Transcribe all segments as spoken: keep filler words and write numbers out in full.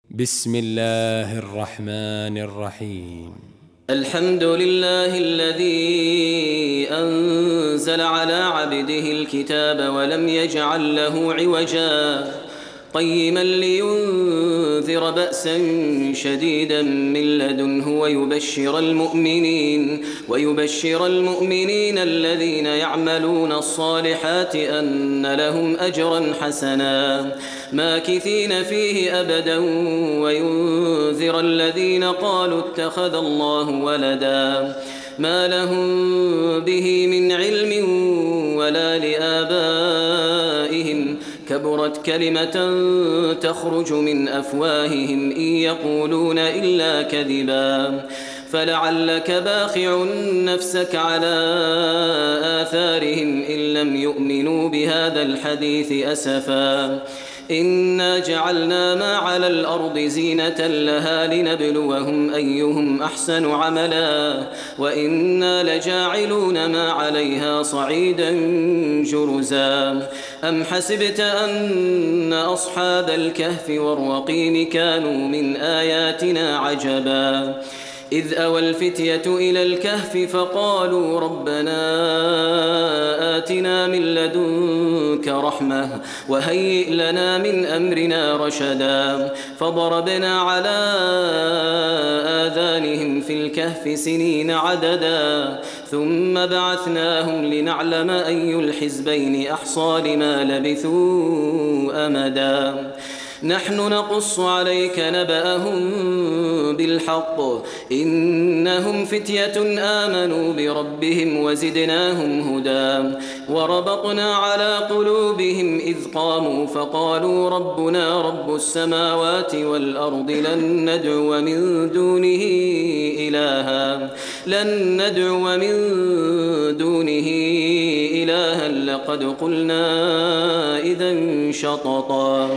بسم الله الرحمن الرحيم. الحمد لله الذي أنزل على عبده الكتاب ولم يجعل له عوجا قيما لينذر بأسا شديدا من لدنه ويبشر المؤمنين ويبشر المؤمنين الذين يعملون الصالحات أن لهم أجرا حسنا ماكثين فيه أبدا وينذر الذين قالوا اتخذ الله ولدا ما لهم به من علم ولا لآبائهم كبرت كلمة تخرج من أفواههم إن يقولون إلا كذبا فلعلك باخع نفسك على آثارهم إن لم يؤمنوا بهذا الحديث أسفا إنا جعلنا ما على الأرض زينة لها لنبلوهم أيهم أحسن عملا وإنا لجاعلون ما عليها صعيدا جرزا أم حسبت أن أصحاب الكهف والرقيم كانوا من آياتنا عجبا إذ أوى الفتية إلى الكهف فقالوا ربنا آتنا من لدنك رحمة وهيئ لنا من أمرنا رشدا فضربنا على آذانهم في الكهف سنين عددا ثم بعثناهم لنعلم أي الحزبين أحصى لما لبثوا أمدا نحن نقص عليك نبأهم بالحق إنهم فتية آمنوا بربهم وزدناهم هدى وربطنا على قلوبهم إذ قاموا فقالوا ربنا رب السماوات والأرض لن ندعو من دونه إلها لن ندعو من دونه إلها لقد قلنا إذا شططا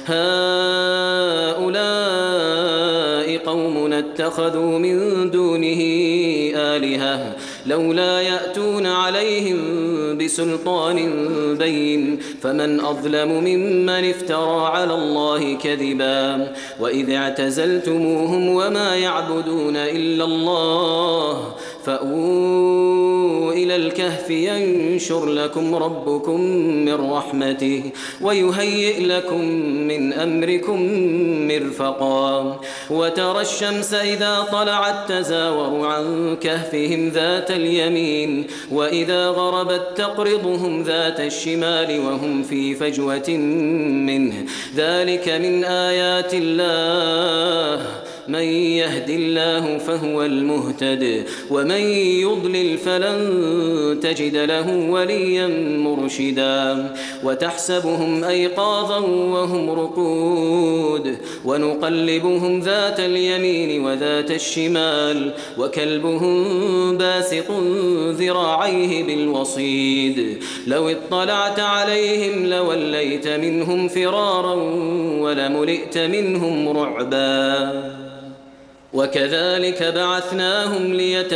هؤلاء قومنا اتخذوا من دونه آلهة لولا يأتون عليهم بسلطان بين فمن أظلم ممن افترى على الله كذبا وإذ اعتزلتموهم وما يعبدون إلا الله فأووا إلى الكهف ينشر لكم ربكم من رحمته ويهيئ لكم من أمركم مرفقا وترى الشمس إذا طلعت تزاور عن كهفهم ذات اليمين وإذا غربت تقرضهم ذات الشمال وهم في فجوة منه ذلك من آيات الله من يهد الله فهو المهتد ومن يضلل فلن تجد له وليا مرشدا وتحسبهم أيقاظا وهم رقود ونقلبهم ذات اليمين وذات الشمال وكلبهم باسط ذراعيه بالوصيد لو اطلعت عليهم لوليت منهم فرارا ولملئت منهم رعبا وكذلك بعثناهم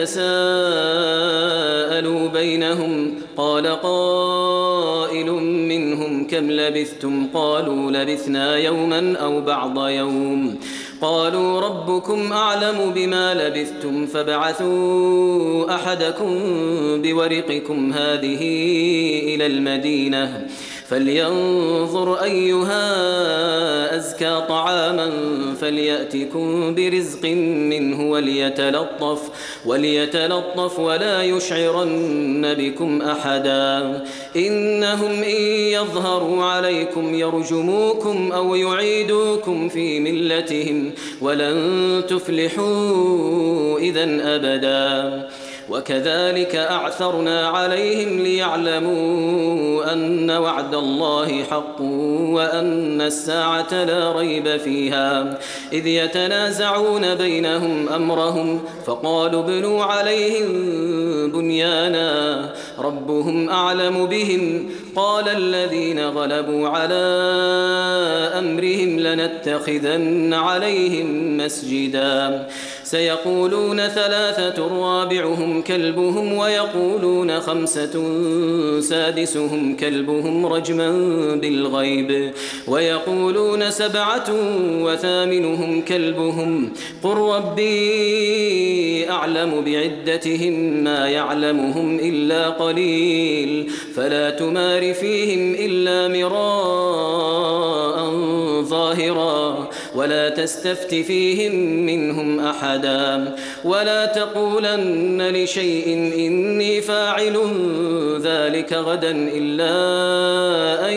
ليتساءلوا بينهم قال قائل منهم كم لبثتم قالوا لبثنا يوما أو بعض يوم قالوا ربكم أعلم بما لبثتم فابعثوا أحدكم بورقكم هذه إلى المدينة فلينظر أيها أزكى طعاما فليأتكم برزق منه وليتلطف, وليتلطف ولا يشعرن بكم أحدا إنهم إن يظهروا عليكم يرجموكم أو يعيدوكم في ملتهم ولن تفلحوا إذن أبدا وكذلك أعثرنا عليهم ليعلموا أن وعد الله حق وأن الساعة لا ريب فيها إذ يتنازعون بينهم أمرهم فقالوا ابنوا عليهم بنيانا ربهم أعلم بهم قال الذين غلبوا على أمرهم لنتخذن عليهم مسجدا سيقولون ثلاثة رابعهم كلبهم ويقولون خمسة سادسهم كلبهم رجما بالغيب ويقولون سبعة وثامنهم كلبهم قل ربي أعلم بعدتهم ما يعلمهم إلا قليل فلا تمار فيهم إلا مراء ظاهرا ولا تستفت فيهم منهم أحدا ولا تقولن لشيء إني فاعل ذلك غدا إلا أن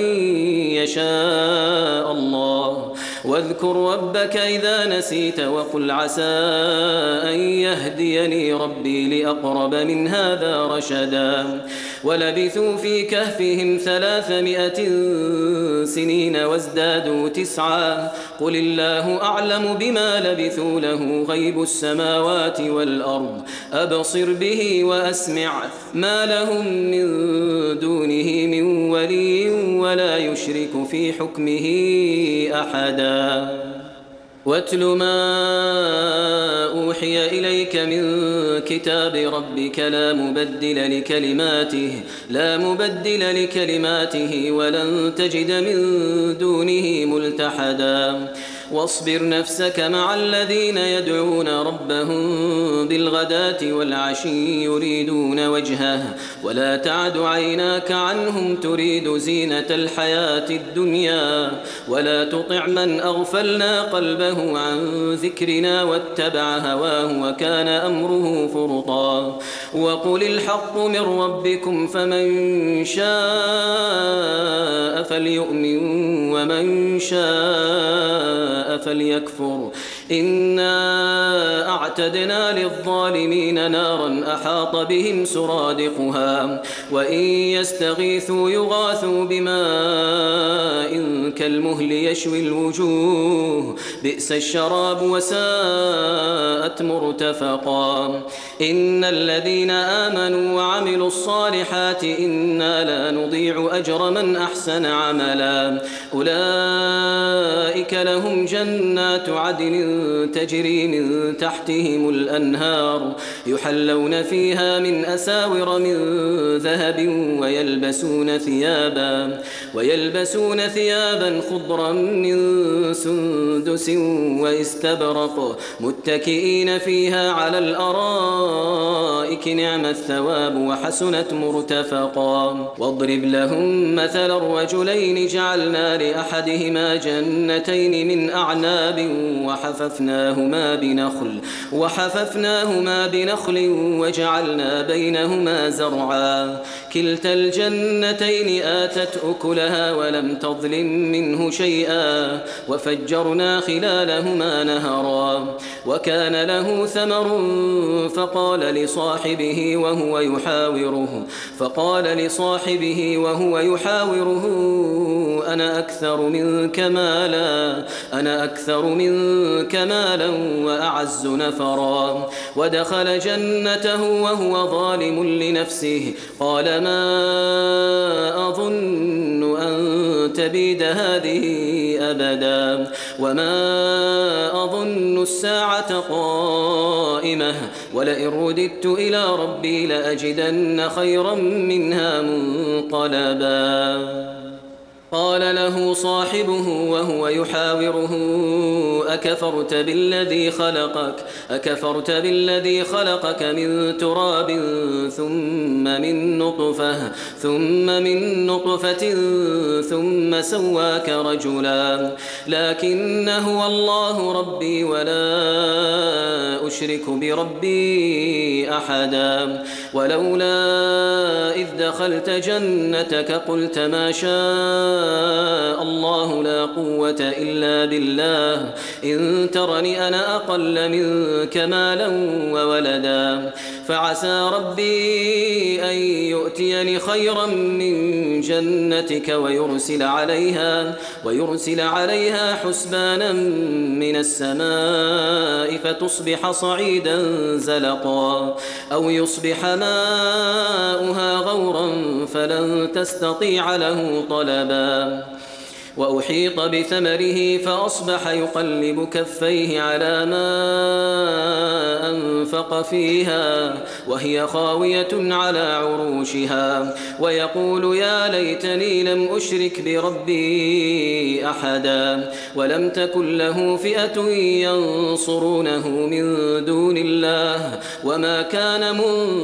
يشاء الله واذكر ربك إذا نسيت وقل عسى أن يهديني ربي لأقرب من هذا رشدا ولبثوا في كهفهم ثلاثمائة سنين وازدادوا تسعا قل الله أعلم بما لبثوا له غيب السماوات والأرض أبصر به وأسمع ما لهم من دونه من ولي ولا يشرك في حكمه أحدا واتل ما أوحي إليك من كتاب ربك لا مبدل لكلماته لا مبدل لكلماته ولن تجد من دونه ملتحدا واصبر نفسك مع الذين يدعون ربهم بالغداة والعشي يريدون وجهه ولا تعد عيناك عنهم تريد زينة الحياة الدنيا ولا تطع من أغفلنا قلبه عن ذكرنا واتبع هواه وكان أمره فرطا وقل الحق من ربكم فمن شاء فليؤمن ومن شاء فليكفر إنا أعتدنا للظالمين نارا أحاط بهم سرادقها وإن يستغيثوا يغاثوا بماء كالمهل يشوي الوجوه بئس الشراب وساءت مرتفقا إن الذين آمنوا وعملوا الصالحات إنا لا نضيع أجر من أحسن عملا أولئك لهم جنات عدن تجري من تحتهم الأنهار يحلون فيها من أساور من ذهب ويلبسون ثيابا ويلبسون ثيابا خضرا من سندس واستبرق متكئين فيها على الأرائك نعم الثواب وحسنت مرتفقا واضرب لهم مثل الرجلين جعلنا لأحدهما جنتين من أعناب وحففناهما بنخل وحففناهما بنخل وجعلنا بينهما زرعا كلتا الجنتين آتت أكلها ولم تظلم منه شيئا وفجرنا خلالهما نهرا وكان له ثمر فقال لصاحبه وهو يحاوره فقال لصاحبه وهو يحاوره أنا أكثر منك مالا أنا أكثر منك مالا وأعز نفرا ودخل جنته وهو ظالم لنفسه قال ما أظن أن تبيد هذه أبدا وما أظن الساعة قائمة ولئن رددت إلى ربي لأجدن خيرا منها منقلبا قال له صاحبه وهو يحاوره أكفرت بالذي خلقك أكفرت بالذي خلقك من تراب ثم من نطفة ثم من نطفة ثم سواك رجلا لكن هو الله ربي ولا أشرك بربي أحدا ولولا إذ دخلت جنتك قلت ما شاء الله لا قوة إلا بالله إن ترني أنا أقل منك مالا وولدا فعسى ربي أن يؤتيني خيرا من جنتك ويرسل عليها, ويرسل عليها حسبانا من السماء فتصبح صعيدا زلقا أو يصبح ماؤها غورا فلن تستطيع له طلبا وأحيط بثمره فأصبح يقلب كفيه على ما أنفق فيها وهي خاوية على عروشها ويقول يا ليتني لم أشرك بربي أحدا ولم تكن له فئة ينصرونه من دون الله وما كان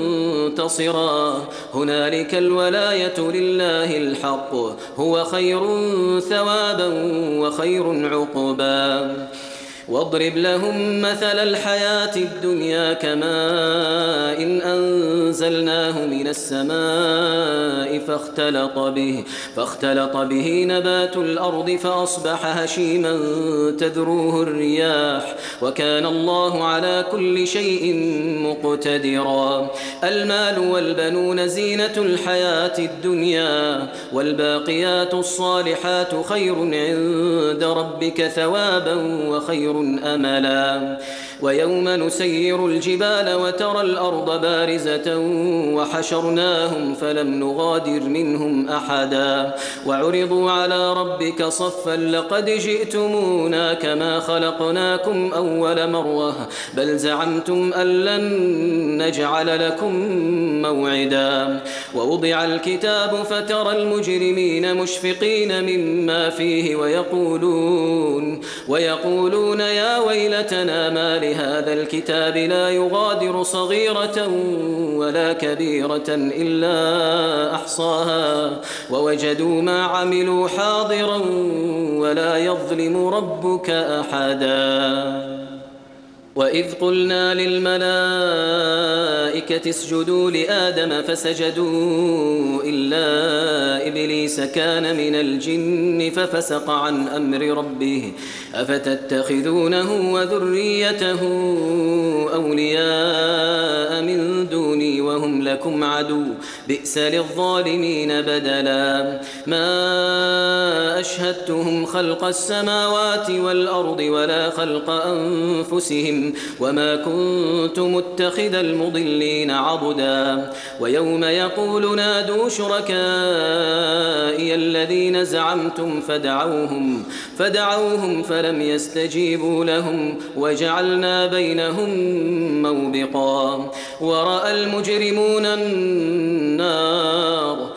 منتصرا هنالك الولاية لله الحق هو خير ثوابا وخير عقبا واضرب لهم مثل الحياة الدنيا كماء إن أنزلناه من السماء فاختلط به, فاختلط به نبات الأرض فأصبح هشيما تذروه الرياح وكان الله على كل شيء مقتدرا المال والبنون زينة الحياة الدنيا والباقيات الصالحات خير عند ربك ثوابا وخير أملا ويوم نسير الجبال وترى الأرض بارزة وحشرناهم فلم نغادر منهم أحدا وعرضوا على ربك صفا لقد جئتمونا كما خلقناكم أول مرة بل زعمتم أن لن نجعل لكم موعدا ووضع الكتاب فترى المجرمين مشفقين مما فيه ويقولون, ويقولون يا ويلتنا ما لهذا الكتاب لا يغادر صغيرة ولا كبيرة إلا أحصاها ووجدوا ما عملوا حاضرا ولا يظلم ربك أحدا وإذ قلنا للملائكة اسجدوا لآدم فسجدوا إلا إبليس كان من الجن ففسق عن أمر ربه أفتتخذونه وذريته أولياء من دوني وهم لكم عدو بئس للظالمين بدلا ما أشهدتهم خلق السماوات والأرض ولا خلق أنفسهم وما كنت متخذ المضلين عضدا ويوم يقول نادوا شركائي الذين زعمتم فدعوهم, فدعوهم فلم يستجيبوا لهم وجعلنا بينهم موبقا ورأى المجرمون النار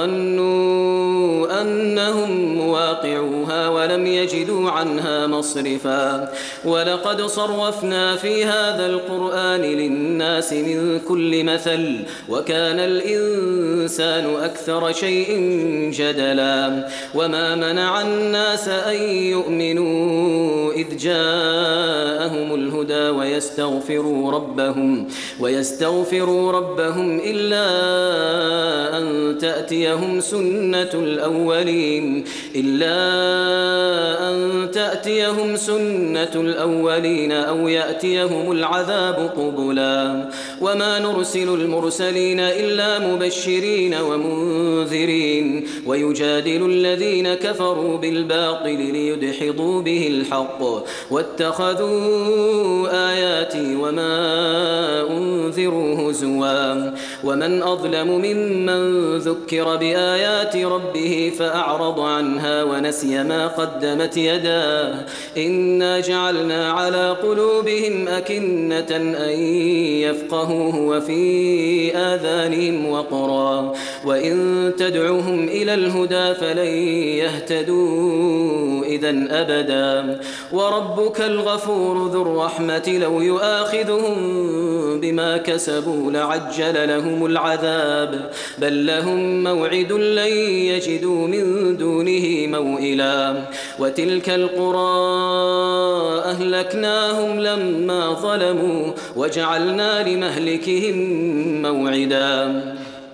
فظنوا أنهم مواقعوها ولم يجدوا عنها مصرفا ولقد صرفنا في هذا القرآن للناس من كل مثل وكان الإنسان أكثر شيء جدلا وما منع الناس أن يؤمنوا إذ جاءهم الهدى ويستغفروا ربهم, ويستغفروا ربهم إلا أن تأتيهم سنة الأولين إلا أن تأتيهم سنة الأولين أو يأتيهم العذاب قبلا وما نرسل المرسلين إلا مبشرين ومنذرين ويجادل الذين كفروا بالباطل ليدحضوا به الحق واتخذوا آياتي وما أنذروا هزوا ومن أظلم ممن ذكر بآيات ربه فأعرض عنها ونسي ما قدمت يداه إنا جعلنا على قلوبهم أكنة أن يفقهوه وفي آذانهم وقرا وإن تدعوهم إلى الهدى فلن يهتدوا إذن أبدا وربك الغفور ذو الرحمة لو يؤاخذهم بما كسبوا لعجل لهم العذاب بل لهم موعد لن يجدوا من دونه موئلا وتلك القرى أهلكناهم لما ظلموا وجعلنا لمهلكهم موعدا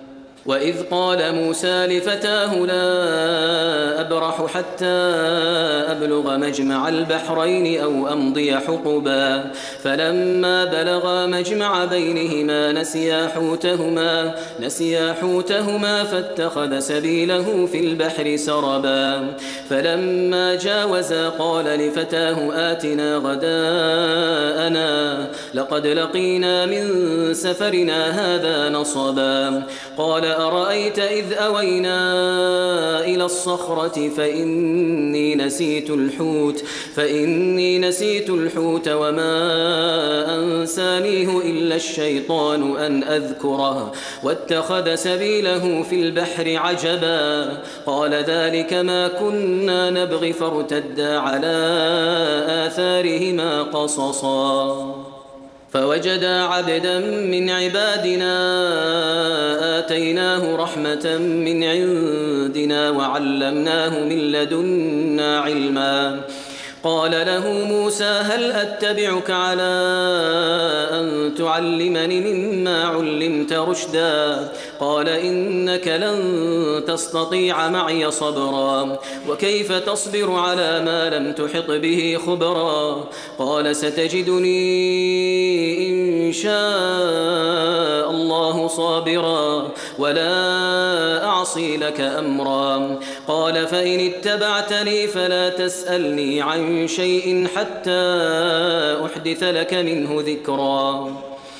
وإذ قال موسى لفتاه لا أبرح حتى أبلغ مجمع البحرين أو أمضي حقبا فلما بلغا مجمع بينهما نسيا حوتهما نسيا حوتهما فاتخذ سبيله في البحر سربا فلما جاوزا قال لفتاه آتنا غداءنا لقد لقينا من سفرنا هذا نصبا قال أرأيت إذ أوينا إلى الصخرة فإني نسيت الحوت فإني نسيت الحوت وما أنسانيه إلا الشيطان أن أذكره واتخذ سبيله في البحر عجبا قال ذلك ما كنا نبغي فارتدا على آثارهما قصصا فوجدا عبدا من عبادنا آتيناه رحمة من عندنا وعلمناه من لدنا علما قال له موسى هل أتبعك على أن تعلمني مما علمت رشدا قال إنك لن تستطيع معي صبرا وكيف تصبر على ما لم تحط به خبرا قال ستجدني إن شاء الله صابرا ولا أعصي لك أمرا قال فإن اتبعتني فلا تسألني عن شيء حتى أحدث لك منه ذكرا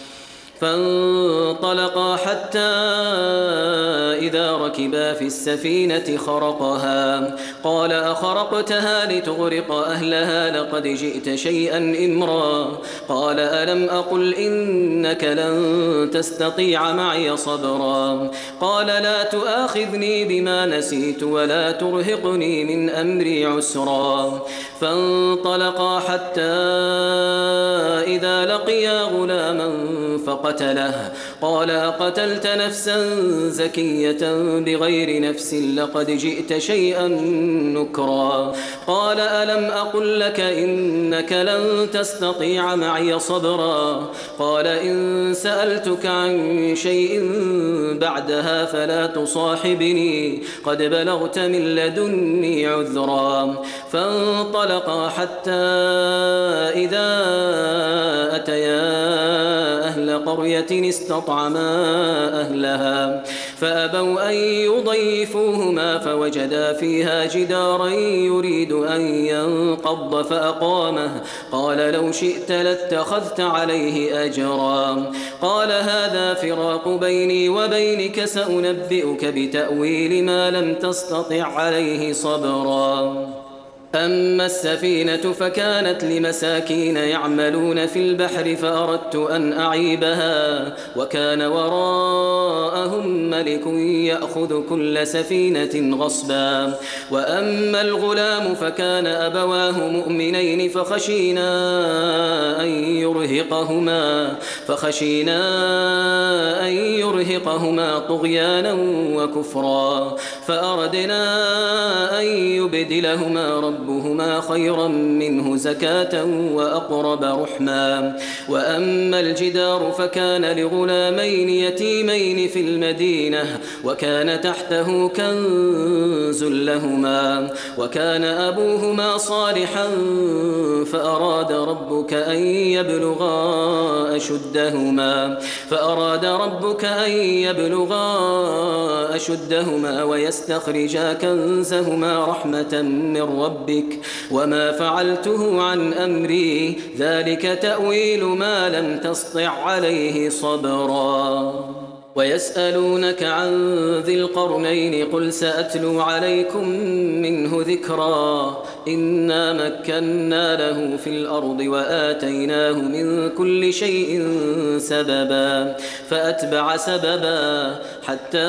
فانطلقا حتى إذا ركبا في السفينة خرقها قال أخرقتها لتغرق أهلها لقد جئت شيئا إمرا قال ألم أقل إنك لن تستطيع معي صبرا قال لا تؤاخذني بما نسيت ولا ترهقني من أمري عسرا فانطلقا حتى إذا لقيا غلاما فقتله قال أقتلت نفسا زكية بغير نفس لقد جئت شيئا نكرا قال ألم أقل لك إنك لن تستطيع معي صبرا قال إن سألتك عن شيء بعدها فلا تصاحبني قد بلغت من لدني عذرا فانطلقا حتى إذا أتيا أهل قرية استطعما أهلها فأبوا أن يضيفوهما فوجدا فيها جدارا يريد أن ينقض فأقامه قال لو شئت لاتخذت عليه أجرا قال هذا فراق بيني وبينك سأنبئك بتأويل ما لم تستطع عليه صبرا أما السفينة فكانت لمساكين يعملون في البحر فأردت أن أعيبها وكان وراءهم ملك يأخذ كل سفينة غصبا وأما الغلام فكان أبواه مؤمنين فخشينا أن يرهقهما فخشينا أن يرهقهما طغيانا وكفرا فأردنا أن يبدلهما رب ربهما خيرا منه زكاة وأقرب رحما وأما الجدار فكان لغلامين يتيمين في المدينة وكان تحته كنز لهما وكان أبوهما صالحا فأراد ربك أن يبلغا أشدهما فأراد ربك أن يبلغا أشدهما ويستخرجا كنزهما رحمة من ربك وما فعلته عن أمري ذلك تأويل ما لم تسطع عليه صبرا ويسألونك عن ذي القرنين قل سأتلو عليكم منه ذكرا إنا مكنا له في الأرض وآتيناه من كل شيء سببا فأتبع سببا حتى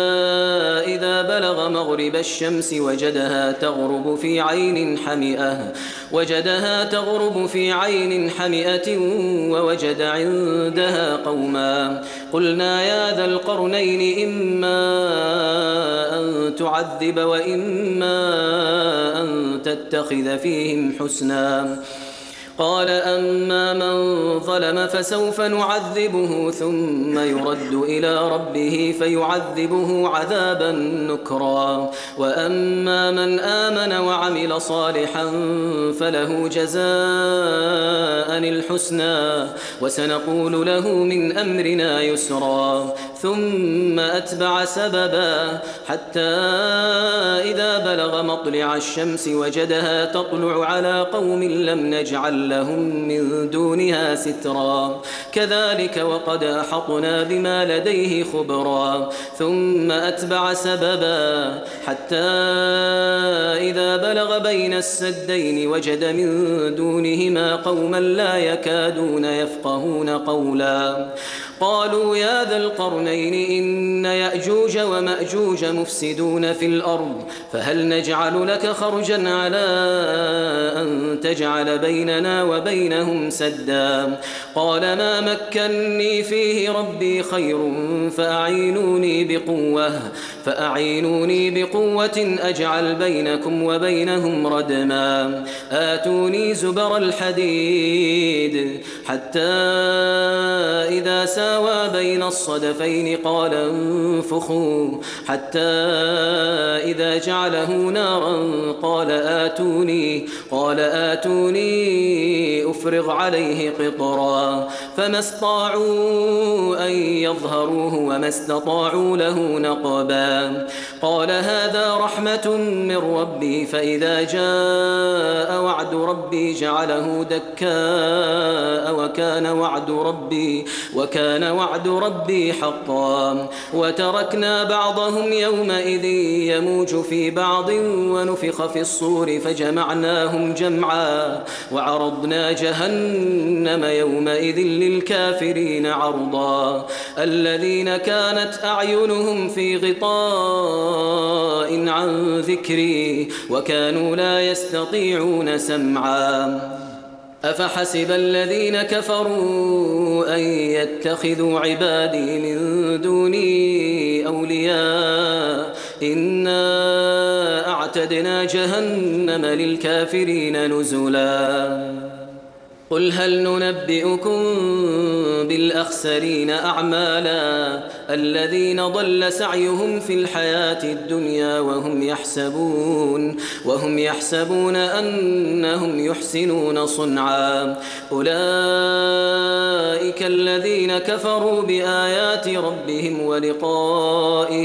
إذا بلغ مغرب الشمس وجدها تغرب في عين حمئة وجدها تغرب في عين حمئة ووجد عندها قوما قلنا يا ذا القرنين إما أن تعذب وإما أن تتخذ فيهم حسنا قال أما من ظلم فسوف نعذبه ثم يرد إلى ربه فيعذبه عذابا نكرا وأما من آمن وعمل صالحا فله جزاء الحسنى وسنقول له من أمرنا يسرا ثم أتبع سببا حتى إذا بلغ مطلع الشمس وجدها تطلع على قوم لم نجعل لهم من دونها سترا كذلك وقد أحطنا بما لديه خبرا ثم أتبع سببا حتى إذا بلغ بين السدين وجد من دونهما قوما لا يكادون يفقهون قولا قالوا يا ذا القرنين إن يأجوج ومأجوج مفسدون في الأرض فهل نجعل لك خرجا على أن تجعل بيننا وبينهم سدا قال ما مكني فيه ربي خير فأعينوني بقوة فأعينوني بقوة أجعل بينكم وبينهم ردما آتوني زبر الحديد حتى إذا ساوى بين الصدفين قال انفخوا حتى إذا جعله نارا قال آتوني قال آتوني أفرغ عليه قطرا فما استطاعوا أن يظهروه وما استطاعوا له نقبا قال هذا رحمة من ربي فإذا جاء وعد ربي جعله دكاء وكان وعد ربي وكان وعد ربي حقا وتركنا بعضهم يومئذ يموج في بعض ونفخ في الصور فجمعناهم جمعا وعرضنا جهنم يومئذ للكافرين عرضا الذين كانت أعينهم في غطاء عن ذكري وكانوا لا يستطيعون سمعا أفحسب الذين كفروا أن يتخذوا عبادي من دوني أولياء إنا أعتدنا جهنم للكافرين نزلا قل هل ننبئكم بالأخسرين أعمالا الذين ضل سعيهم في الحياة الدنيا وهم يحسبون وهم يحسبون أنهم يحسنون صنعا أولئك الذين كفروا بآيات ربهم ولقائه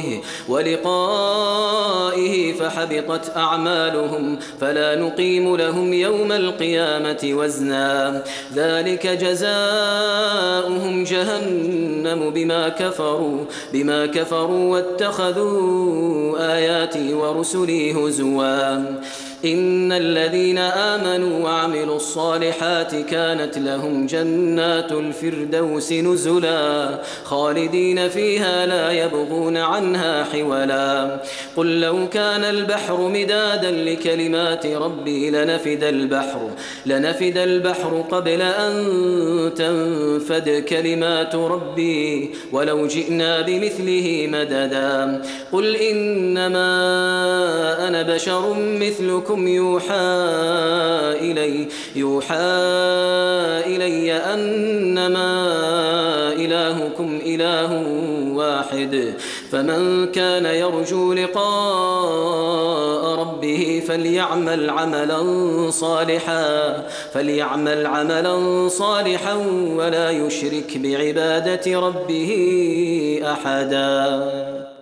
ولقائه فحبطت أعمالهم فلا نقيم لهم يوم القيامة وزنا ذلك جزاؤهم جهنم بما كفروا بما كفروا واتخذوا آياتي ورسلي هزوا إن الذين آمنوا وعملوا الصالحات كانت لهم جنات الفردوس نزلا خالدين فيها لا يبغون عنها حولا قل لو كان البحر مدادا لكلمات ربي لنفد البحر لنفد البحر قبل أن تنفد كلمات ربي ولو جئنا بمثله مددا قل إنما أنا بشر مثلكم يوحى إلي يوحى إلي أنما إلهكم إله واحد فمن كان يرجو لقاء ربه فليعمل عملا صالحا فليعمل عملا صالحا ولا يشرك بعبادة ربه أحدا.